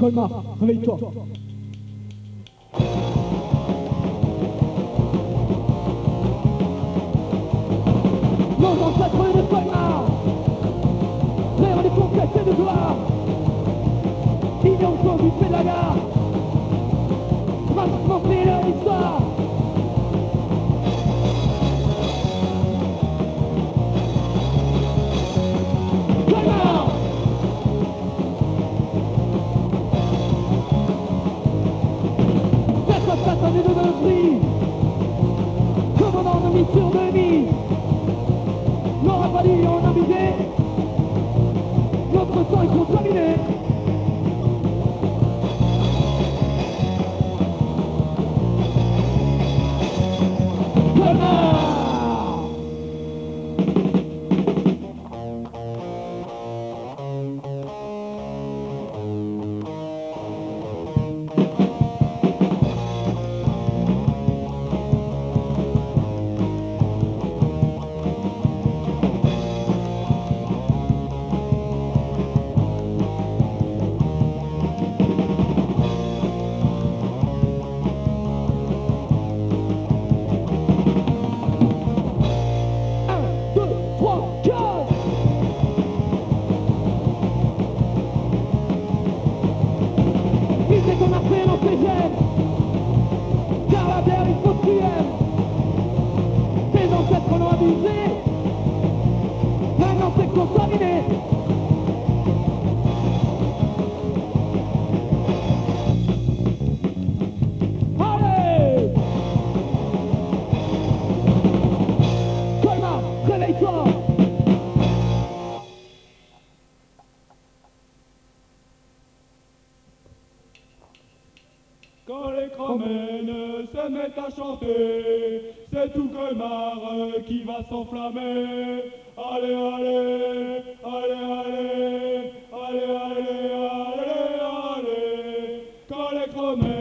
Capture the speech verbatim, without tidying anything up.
Colmar, réveille-toi. Nos ancêtres de Colmar, vers les conquêtes et de gloire, ignorent du fait de la gare, transformer leur histoire. Colmar! Personne de notre prix, commandant de mission de nuit, n'aura pas dit en avisé, notre sang est contaminé. Colmar! Qu'on a fait dans ses gènes, car la terre il faut qu'il aime. Ses ancêtres l'ont abusé, maintenant c'est contaminé. Allez! Colmar, réveille-toi! Quand les chromènes se mettent à chanter, c'est tout Colmar qui va s'enflammer. Allez, allez, allez, allez, allez, allez, allez, allez. Quand les chromènes